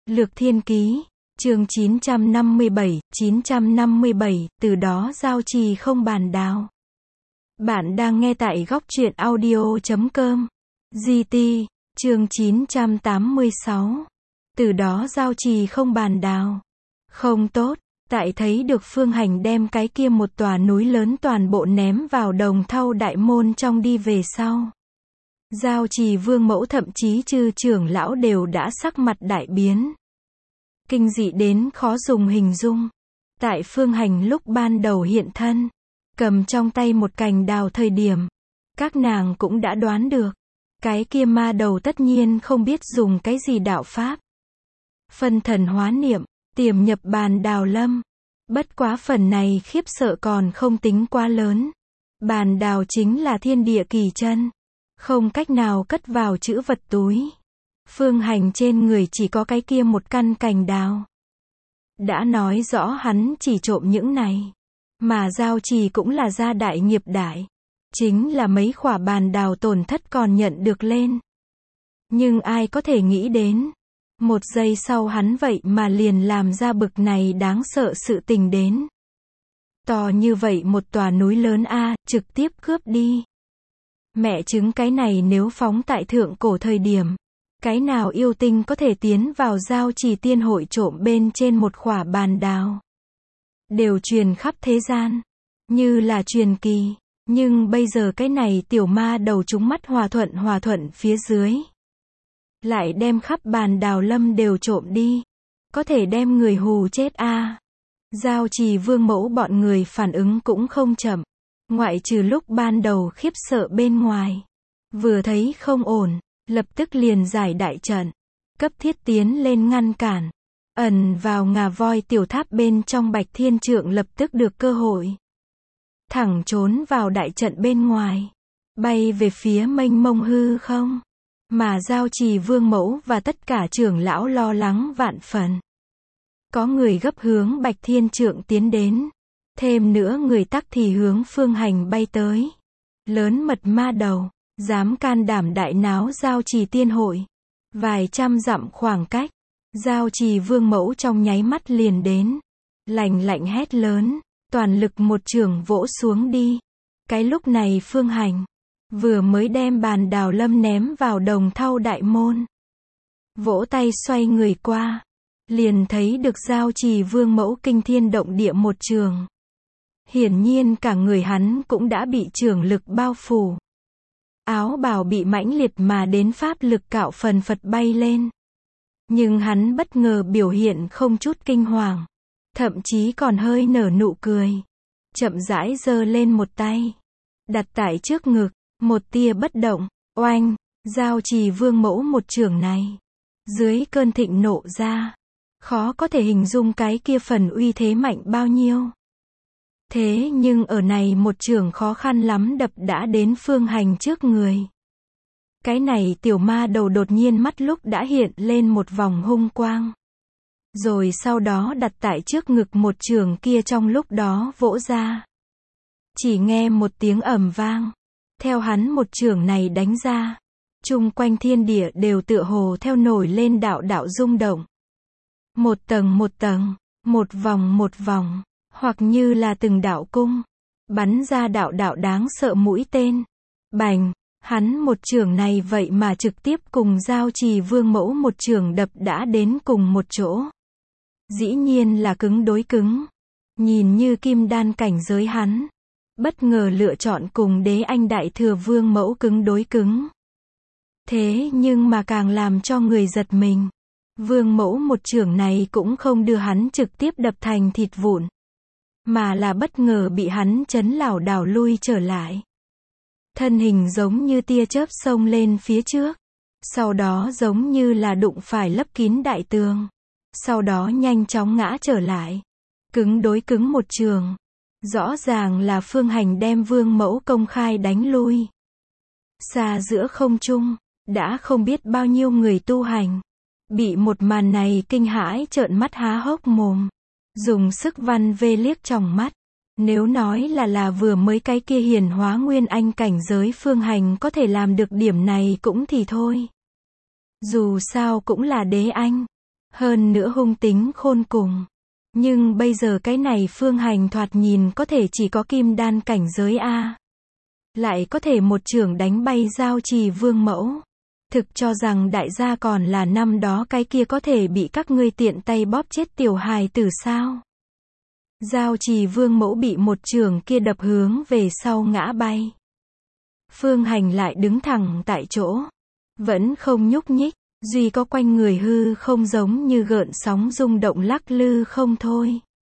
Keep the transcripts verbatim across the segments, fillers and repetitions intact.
Lược Thiên Ký, chương chín trăm năm mươi bảy, chín trăm năm mươi bảy, từ đó giao trì không bàn đào. Bạn đang nghe tại góc truyện audio chấm com. giê tê, chương chín trăm tám mươi sáu. Từ đó giao trì không bàn đào. Không tốt, tại thấy được Phương Hành đem cái kia một tòa núi lớn toàn bộ ném vào Đồng Thau đại môn trong đi về sau. Giao trì vương mẫu thậm chí chư trưởng lão đều đã sắc mặt đại biến. Kinh dị đến khó dùng hình dung. Tại Phương Hành lúc ban đầu hiện thân, cầm trong tay một cành đào thời điểm, các nàng cũng đã đoán được, cái kia ma đầu tất nhiên không biết dùng cái gì đạo pháp. Phân thần hóa niệm, tiềm nhập bàn đào lâm. Bất quá phần này khiếp sợ còn không tính quá lớn. Bàn đào chính là thiên địa kỳ chân, không cách nào cất vào chữ vật túi. Phương Hành trên người chỉ có cái kia một căn cành đào. Đã nói rõ hắn chỉ trộm những này. Mà giao trì cũng là gia đại nghiệp đại. Chính là mấy khỏa bàn đào tổn thất còn nhận được lên. Nhưng ai có thể nghĩ đến, một giây sau hắn vậy mà liền làm ra bực này đáng sợ sự tình đến. To như vậy một tòa núi lớn a, trực tiếp cướp đi. Mẹ chứng cái này nếu phóng tại thượng cổ thời điểm, cái nào yêu tinh có thể tiến vào giao trì tiên hội trộm bên trên một khỏa bàn đào. Đều truyền khắp thế gian, như là truyền kỳ. Nhưng bây giờ cái này tiểu ma đầu trúng mắt hòa thuận hòa thuận phía dưới. Lại đem khắp bàn đào lâm đều trộm đi. Có thể đem người hù chết a. À. Giao trì vương mẫu bọn người phản ứng cũng không chậm. Ngoại trừ lúc ban đầu khiếp sợ bên ngoài. Vừa thấy không ổn, lập tức liền giải đại trận. Cấp thiết tiến lên ngăn cản. Ẩn vào ngà voi tiểu tháp bên trong Bạch Thiên Trượng lập tức được cơ hội. Thẳng trốn vào đại trận bên ngoài. Bay về phía mênh mông hư không. Mà giao trì vương mẫu và tất cả trưởng lão lo lắng vạn phần. Có người gấp hướng Bạch Thiên Trượng tiến đến. Thêm nữa người tắc thì hướng Phương Hành bay tới. Lớn mật ma đầu, dám can đảm đại náo giao trì tiên hội. Vài trăm dặm khoảng cách. Giao trì vương mẫu trong nháy mắt liền đến. Lạnh lạnh hét lớn. Toàn lực một chưởng vỗ xuống đi. Cái lúc này Phương Hành vừa mới đem bàn đào lâm ném vào Đồng Thau đại môn. Vỗ tay xoay người qua. Liền thấy được giao trì vương mẫu kinh thiên động địa một trường. Hiển nhiên cả người hắn cũng đã bị chưởng lực bao phủ. Áo bào bị mãnh liệt mà đến pháp lực cạo phần phật bay lên. Nhưng hắn bất ngờ biểu hiện không chút kinh hoàng. Thậm chí còn hơi nở nụ cười. Chậm rãi giơ lên một tay. Đặt tại trước ngực. Một tia bất động. Oanh. Giao trì vương mẫu một chưởng này. Dưới cơn thịnh nộ ra. Khó có thể hình dung cái kia phần uy thế mạnh bao nhiêu. Thế nhưng ở này một chưởng khó khăn lắm đập đã đến Phương Hành trước người. Cái này tiểu ma đầu đột nhiên mắt lúc đã hiện lên một vòng hung quang. Rồi sau đó đặt tại trước ngực một chưởng kia trong lúc đó vỗ ra. Chỉ nghe một tiếng ầm vang. Theo hắn một chưởng này đánh ra. Chung quanh thiên địa đều tựa hồ theo nổi lên đạo đạo rung động. Một tầng một tầng, một vòng một vòng, hoặc như là từng đạo cung. Bắn ra đạo đạo đáng sợ mũi tên. Bành, hắn một chưởng này vậy mà trực tiếp cùng giao trì vương mẫu một chưởng đập đã đến cùng một chỗ. Dĩ nhiên là cứng đối cứng. Nhìn như kim đan cảnh giới hắn. Bất ngờ lựa chọn cùng đế anh đại thừa vương mẫu cứng đối cứng. Thế nhưng mà càng làm cho người giật mình. Vương mẫu một chưởng này cũng không đưa hắn trực tiếp đập thành thịt vụn. Mà là bất ngờ bị hắn chấn lảo đảo lui trở lại. Thân hình giống như tia chớp xông lên phía trước. Sau đó giống như là đụng phải lấp kín đại tường. Sau đó nhanh chóng ngã trở lại. Cứng đối cứng một trường. Rõ ràng là Phương Hành đem vương mẫu công khai đánh lui. Xa giữa không trung, đã không biết bao nhiêu người tu hành. Bị một màn này kinh hãi trợn mắt há hốc mồm. Dùng sức văn vê liếc tròng mắt. Nếu nói là là vừa mới cái kia hiển hóa nguyên anh cảnh giới Phương Hành có thể làm được điểm này cũng thì thôi. Dù sao cũng là đế anh. Hơn nữa hung tính khôn cùng. Nhưng bây giờ cái này Phương Hành thoạt nhìn có thể chỉ có kim đan cảnh giới A. Lại có thể một chưởng đánh bay Giao Trì Vương mẫu. Thực cho rằng đại gia còn là năm đó cái kia có thể bị các ngươi tiện tay bóp chết tiểu hài tử sao. Giao Trì Vương mẫu bị một chưởng kia đập hướng về sau ngã bay. Phương Hành lại đứng thẳng tại chỗ. Vẫn không nhúc nhích, duy có quanh người hư không giống như gợn sóng rung động lắc lư không thôi.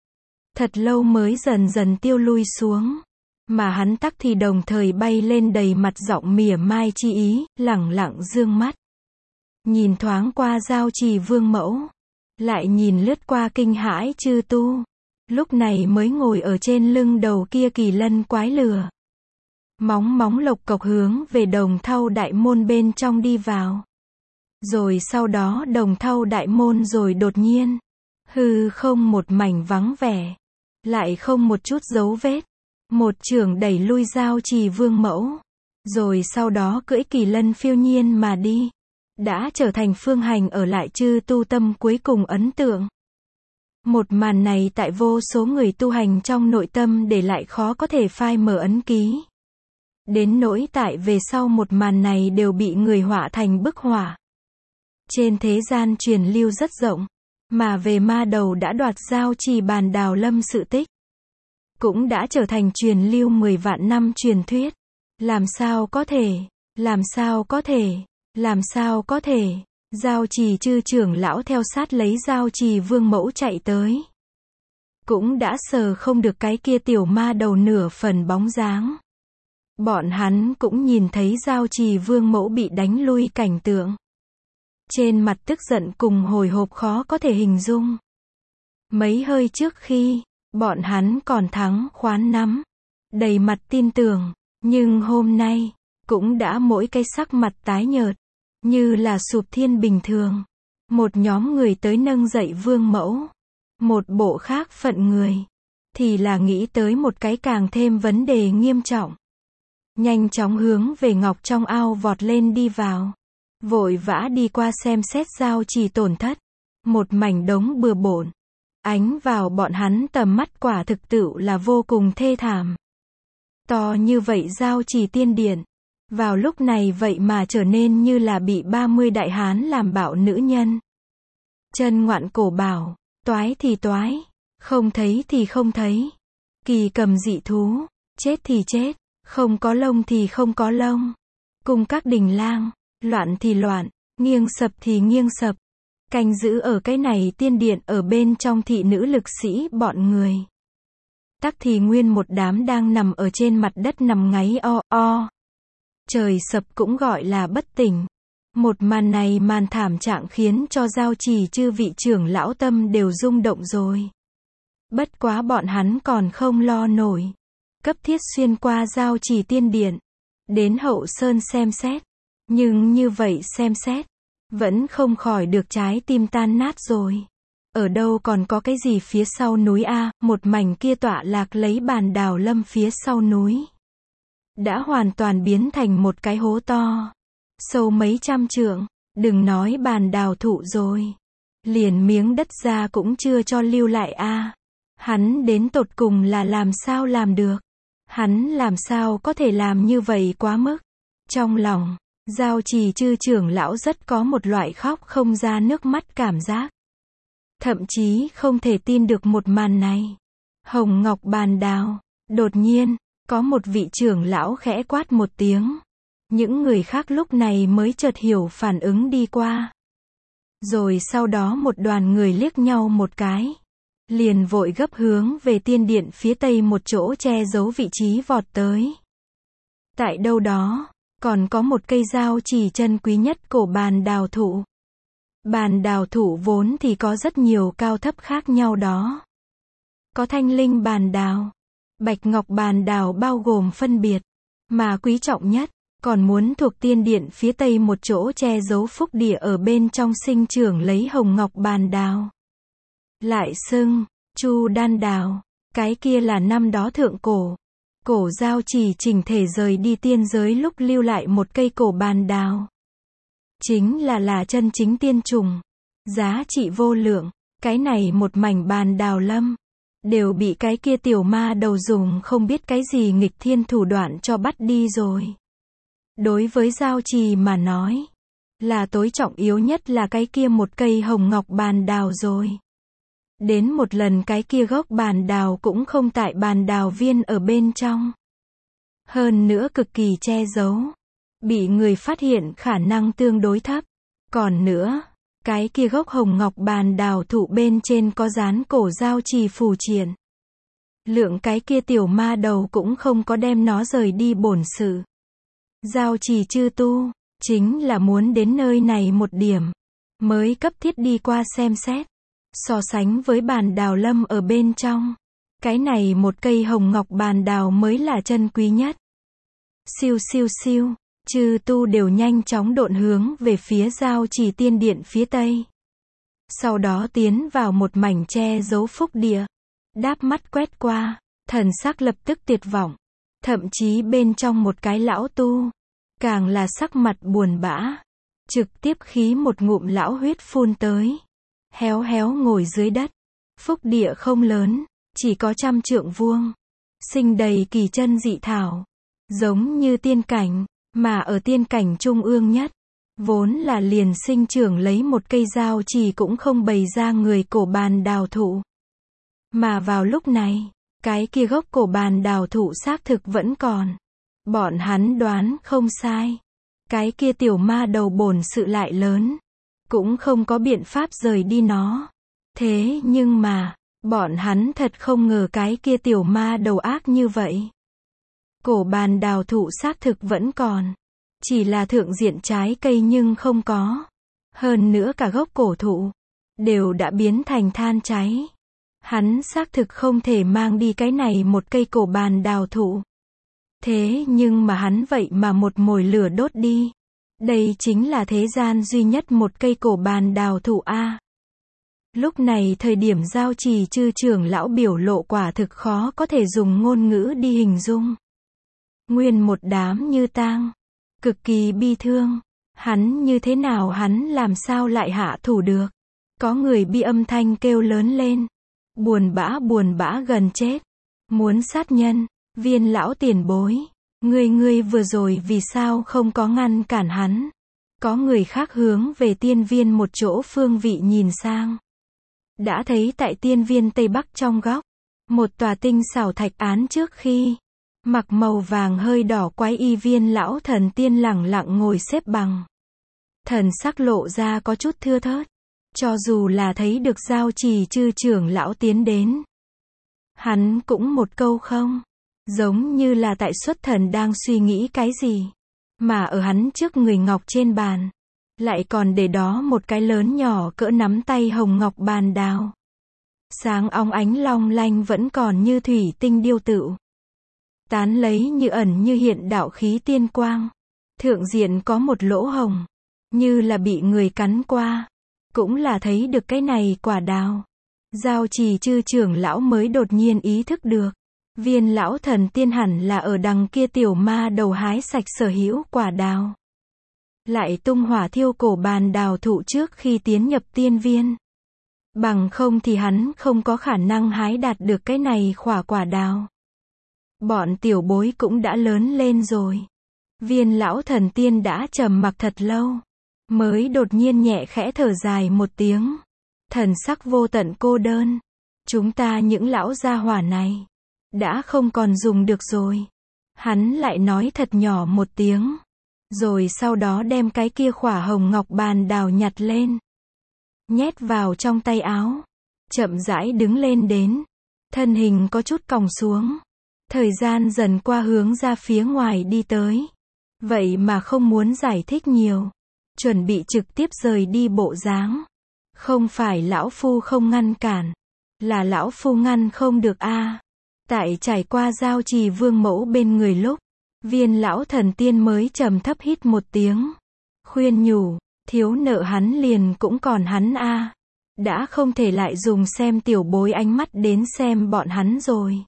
Thật lâu mới dần dần tiêu lui xuống. Mà hắn tắc thì đồng thời bay lên đầy mặt giọng mỉa mai chi ý, lẳng lặng dương mắt. Nhìn thoáng qua Giao Trì Vương mẫu. Lại nhìn lướt qua kinh hãi chư tu. Lúc này mới ngồi ở trên lưng đầu kia kỳ lân quái lừa. Móng móng lộc cộc hướng về Đồng Thau đại môn bên trong đi vào. Rồi sau đó Đồng Thau đại môn rồi đột nhiên. Hư không một mảnh vắng vẻ. Lại không một chút dấu vết. Một chưởng đẩy lui Giao Trì Vương mẫu. Rồi sau đó cưỡi kỳ lân phiêu nhiên mà đi. Đã trở thành Phương Hành ở lại chư tu tâm cuối cùng ấn tượng. Một màn này tại vô số người tu hành trong nội tâm để lại khó có thể phai mờ ấn ký. Đến nỗi tại về sau một màn này đều bị người họa thành bức họa. Trên thế gian truyền lưu rất rộng. Mà về ma đầu đã đoạt Giao Trì Bàn Đào Lâm sự tích. Cũng đã trở thành truyền lưu mười vạn năm truyền thuyết. Làm sao có thể, làm sao có thể, làm sao có thể. Giao Trì chư trưởng lão theo sát lấy Giao Trì Vương mẫu chạy tới. Cũng đã sờ không được cái kia tiểu ma đầu nửa phần bóng dáng. Bọn hắn cũng nhìn thấy Giao Trì Vương mẫu bị đánh lui cảnh tượng. Trên mặt tức giận cùng hồi hộp khó có thể hình dung. Mấy hơi trước khi, bọn hắn còn thắng khoán nắm. Đầy mặt tin tưởng. Nhưng hôm nay, cũng đã mỗi cái sắc mặt tái nhợt. Như là sụp thiên bình thường. Một nhóm người tới nâng dậy Vương mẫu. Một bộ khác phận người. Thì là nghĩ tới một cái càng thêm vấn đề nghiêm trọng. Nhanh chóng hướng về ngọc trong ao vọt lên đi vào. Vội vã đi qua xem xét Giao Trì tổn thất. Một mảnh đống bừa bộn. Ánh vào bọn hắn tầm mắt quả thực tựu là vô cùng thê thảm. To như vậy Giao Trì tiên điện. Vào lúc này vậy mà trở nên như là bị ba mươi đại hán làm bạo nữ nhân. Chân ngoạn cổ bảo, toái thì toái, không thấy thì không thấy. Kỳ cầm dị thú, chết thì chết, không có lông thì không có lông. Cùng các đình lang, loạn thì loạn, nghiêng sập thì nghiêng sập. Canh giữ ở cái này tiên điện ở bên trong thị nữ lực sĩ bọn người. Tắc thì nguyên một đám đang nằm ở trên mặt đất nằm ngáy o o. Trời sập cũng gọi là bất tỉnh. Một màn này màn thảm trạng khiến cho Giao Trì chư vị trưởng lão tâm đều rung động rồi. Bất quá bọn hắn còn không lo nổi. Cấp thiết xuyên qua Giao Trì tiên điện. Đến Hậu Sơn xem xét. Nhưng như vậy xem xét. Vẫn không khỏi được trái tim tan nát rồi. Ở đâu còn có cái gì phía sau núi A, một mảnh kia tọa lạc lấy Bàn Đào Lâm phía sau núi. Đã hoàn toàn biến thành một cái hố to. Sâu mấy trăm trượng, đừng nói bàn đào thụ rồi. Liền miếng đất ra cũng chưa cho lưu lại a. Hắn đến tột cùng là làm sao làm được. Hắn làm sao có thể làm như vậy quá mức. Trong lòng, Giao Trì chư trưởng lão rất có một loại khóc không ra nước mắt cảm giác. Thậm chí không thể tin được một màn này. Hồng Ngọc Bàn Đào, đột nhiên, có một vị trưởng lão khẽ quát một tiếng. Những người khác lúc này mới chợt hiểu phản ứng đi qua. Rồi sau đó một đoàn người liếc nhau một cái. Liền vội gấp hướng về tiên điện phía tây một chỗ che giấu vị trí vọt tới. Tại đâu đó, còn có một cây Giao Trì chân quý nhất cổ bàn đào thụ. Bàn đào thụ vốn thì có rất nhiều cao thấp khác nhau đó. Có thanh linh bàn đào, bạch ngọc bàn đào bao gồm phân biệt. Mà quý trọng nhất, còn muốn thuộc tiên điện phía tây một chỗ che giấu phúc địa ở bên trong sinh trưởng lấy hồng ngọc bàn đào. Lại xưng, Chu Đan Đào, cái kia là năm đó thượng cổ. Cổ Giao Trì chỉnh thể rời đi tiên giới lúc lưu lại một cây cổ bàn đào. Chính là là chân chính tiên trùng. giá trị vô lượng, cái này một mảnh bàn đào lâm, đều bị cái kia tiểu ma đầu dùng không biết cái gì nghịch thiên thủ đoạn cho bắt đi rồi. Đối với Giao Trì mà nói, là tối trọng yếu nhất là cái kia một cây hồng ngọc bàn đào rồi. Đến một lần cái kia gốc bàn đào cũng không tại bàn đào viên ở bên trong. Hơn nữa cực kỳ che giấu. Bị người phát hiện khả năng tương đối thấp. Còn nữa, cái kia gốc hồng ngọc bàn đào thụ bên trên có dán cổ Giao Trì phù triện. Lượng cái kia tiểu ma đầu cũng không có đem nó rời đi bổn sự. Giao Trì chư tu, chính là muốn đến nơi này một điểm, mới cấp thiết đi qua xem xét. So sánh với bàn đào lâm ở bên trong, cái này một cây hồng ngọc bàn đào mới là chân quý nhất. Siêu siêu siêu, chư tu đều nhanh chóng độn hướng về phía Giao Trì tiên điện phía tây. Sau đó tiến vào một mảnh che giấu phúc địa. Đáp mắt quét qua, thần sắc lập tức tuyệt vọng. Thậm chí bên trong một cái lão tu, càng là sắc mặt buồn bã. Trực tiếp khí một ngụm lão huyết phun tới. Héo héo ngồi dưới đất. Phúc địa không lớn, chỉ có trăm trượng vuông. Sinh đầy kỳ chân dị thảo. Giống như tiên cảnh, mà ở tiên cảnh trung ương nhất. Vốn là liền sinh trưởng lấy một cây Giao Trì cũng không bày ra người cổ bàn đào thụ. Mà vào lúc này, cái kia gốc cổ bàn đào thụ xác thực vẫn còn. Bọn hắn đoán không sai. Cái kia tiểu ma đầu bổn sự lại lớn. Cũng không có biện pháp rời đi nó. Thế nhưng mà, bọn hắn thật không ngờ cái kia tiểu ma đầu ác như vậy. Cổ bàn đào thụ xác thực vẫn còn. Chỉ là thượng diện trái cây nhưng không có. Hơn nữa cả gốc cổ thụ, đều đã biến thành than cháy. Hắn xác thực không thể mang đi cái này một cây cổ bàn đào thụ. Thế nhưng mà hắn vậy mà một mồi lửa đốt đi. Đây chính là thế gian duy nhất một cây cổ bàn đào thụ A. Lúc này thời điểm Giao Trì chư trưởng lão biểu lộ quả thực khó có thể dùng ngôn ngữ đi hình dung. Nguyên một đám như tang. Cực kỳ bi thương. Hắn như thế nào hắn làm sao lại hạ thủ được. Có người bi âm thanh kêu lớn lên. Buồn bã buồn bã gần chết. Muốn sát nhân. Viên lão tiền bối. Ngươi ngươi vừa rồi vì sao không có ngăn cản hắn. Có người khác hướng về tiên viên một chỗ phương vị nhìn sang. Đã thấy tại tiên viên tây bắc trong góc. Một tòa tinh xảo thạch án trước khi. Mặc màu vàng hơi đỏ quái y viên lão thần tiên lẳng lặng ngồi xếp bằng. Thần sắc lộ ra có chút thưa thớt. Cho dù là thấy được Giao Trì chư trưởng lão tiến đến. Hắn cũng một câu không. Giống như là tại xuất thần đang suy nghĩ cái gì. Mà ở hắn trước người ngọc trên bàn. Lại còn để đó một cái lớn nhỏ cỡ nắm tay hồng ngọc bàn đào. Sáng óng ánh long lanh vẫn còn như thủy tinh điêu tựu. Tán lấy như ẩn như hiện đạo khí tiên quang. Thượng diện có một lỗ hồng. Như là bị người cắn qua. Cũng là thấy được cái này quả đào. Giao Trì chư trưởng lão mới đột nhiên ý thức được. Viên lão thần tiên hẳn là ở đằng kia tiểu ma đầu hái sạch sở hữu quả đào. Lại tung hỏa thiêu cổ bàn đào thụ trước khi tiến nhập tiên viên. Bằng không thì hắn không có khả năng hái đạt được cái này khỏa quả đào. Bọn tiểu bối cũng đã lớn lên rồi. Viên lão thần tiên đã trầm mặc thật lâu. Mới đột nhiên nhẹ khẽ thở dài một tiếng. Thần sắc vô tận cô đơn. Chúng ta những lão gia hỏa này. Đã không còn dùng được rồi. Hắn lại nói thật nhỏ một tiếng. Rồi sau đó đem cái kia khỏa hồng ngọc bàn đào nhặt lên. Nhét vào trong tay áo. Chậm rãi đứng lên đến. Thân hình có chút còng xuống. Thời gian dần qua hướng ra phía ngoài đi tới. Vậy mà không muốn giải thích nhiều. Chuẩn bị trực tiếp rời đi bộ dáng. Không phải lão phu không ngăn cản. Là lão phu ngăn không được a. Tại trải qua Giao Trì vương mẫu bên người lúc. Viên lão thần tiên mới trầm thấp hít một tiếng. Khuyên nhủ. Thiếu nợ hắn liền cũng còn hắn a. Đã không thể lại dùng xem tiểu bối ánh mắt đến xem bọn hắn rồi.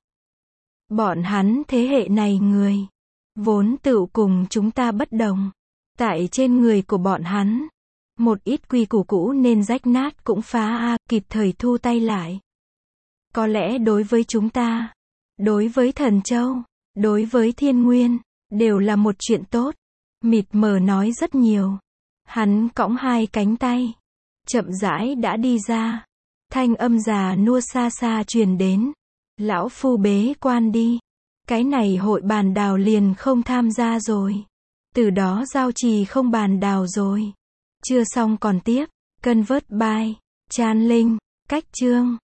Bọn hắn thế hệ này người. Vốn tự cùng chúng ta bất đồng. Tại trên người của bọn hắn. Một ít quy củ cũ nên rách nát cũng phá a, kịp thời thu tay lại. Có lẽ đối với chúng ta, đối với Thần Châu, đối với Thiên Nguyên, đều là một chuyện tốt. Mịt mờ nói rất nhiều. Hắn cõng hai cánh tay, chậm rãi đã đi ra. Thanh âm già nua xa xa truyền đến. Lão phu bế quan đi. Cái này hội bàn đào liền không tham gia rồi. Từ đó giao trì không bàn đào rồi. Chưa xong còn tiếp. Convert by Chan Linh. Cách chương